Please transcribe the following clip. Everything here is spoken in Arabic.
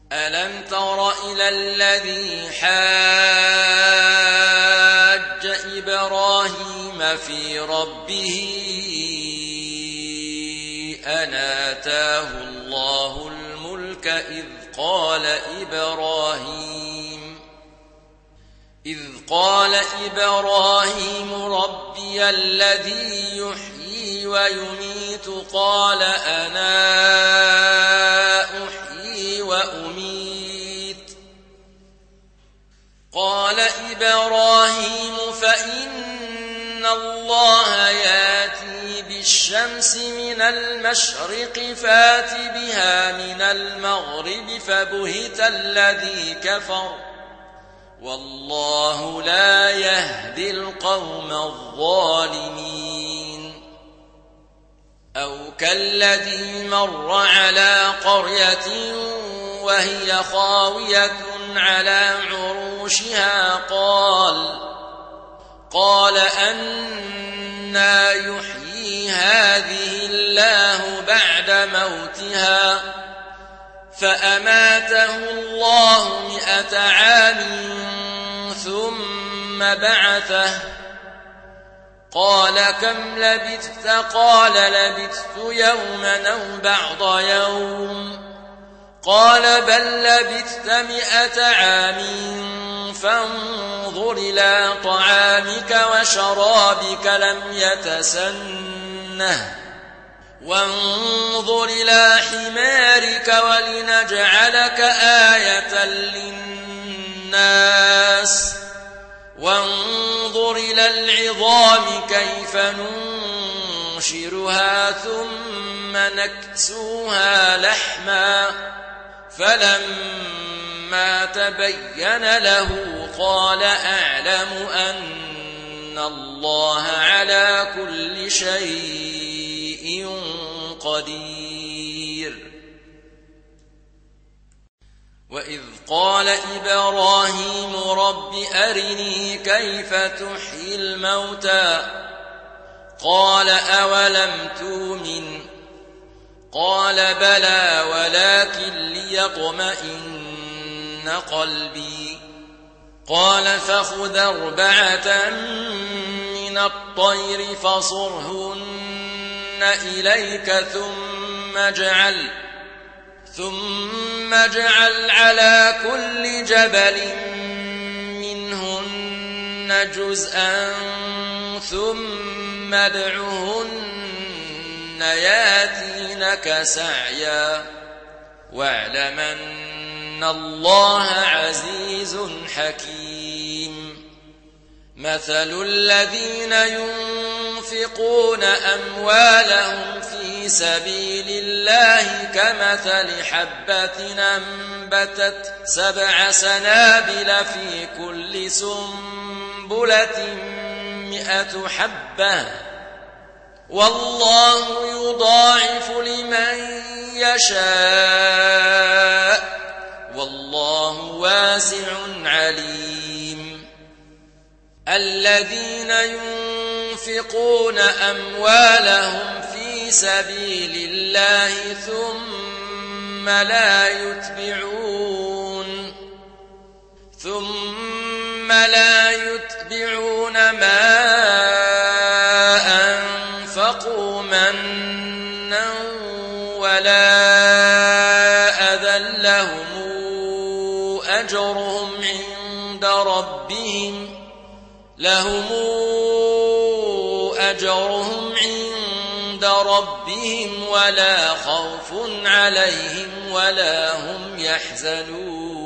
ألم تر إلى الذي حاج إبراهيم في ربه أن آتاه الله الملك إذ قال إبراهيم ربي الذي يحيي ويميت قال أنا أحيي وأميت قال إبراهيم فإن الله يأتي بالشمس من المشرق فات بها من المغرب فبهت الذي كفر والله لا يهدي القوم الظالمين أو كالذي مر على قرية وهي خاوية على عروشها قال أنى يحيي هذه الله بعد موتها فأماته الله 100 عام ثم بعثه قال كم لبثت قال لبثت يوما أو بعض يوم قال بل لبثت 100 عام فانظر إلى طعامك وشرابك لم يتسنه وانظر إلى حمارك ولنجعلك آية للناس وانظر إلى العظام كيف ننشرها ثم نكسوها لحما فلما تبين له قال أعلم أن الله على كل شيء قدير وإذ قال إبراهيم رب أرني كيف تحيي الموتى قال أولم تؤمن قال بلى ولكن ليطمئن قلبي قال فخذ 4 من الطير فصرهن إليك ثم اجعل على كل جبل منهن جزءا ثم ادعهن ياتينك سعيا واعلم أن الله عزيز حكيم مثل الذين ينفقون أموالهم في سبيل الله كمثل حبة أنبتت 7 سنابل في كل سنبلة 100 حبة والله يضاعف لمن يشاء والله واسع عليم الذين ينفقون أموالهم في سبيل الله ثم لا يتبعون ما أنفقوا منا ولا أذى لهم أجرهم عند ربهم ولا خوف عليهم ولا هم يحزنون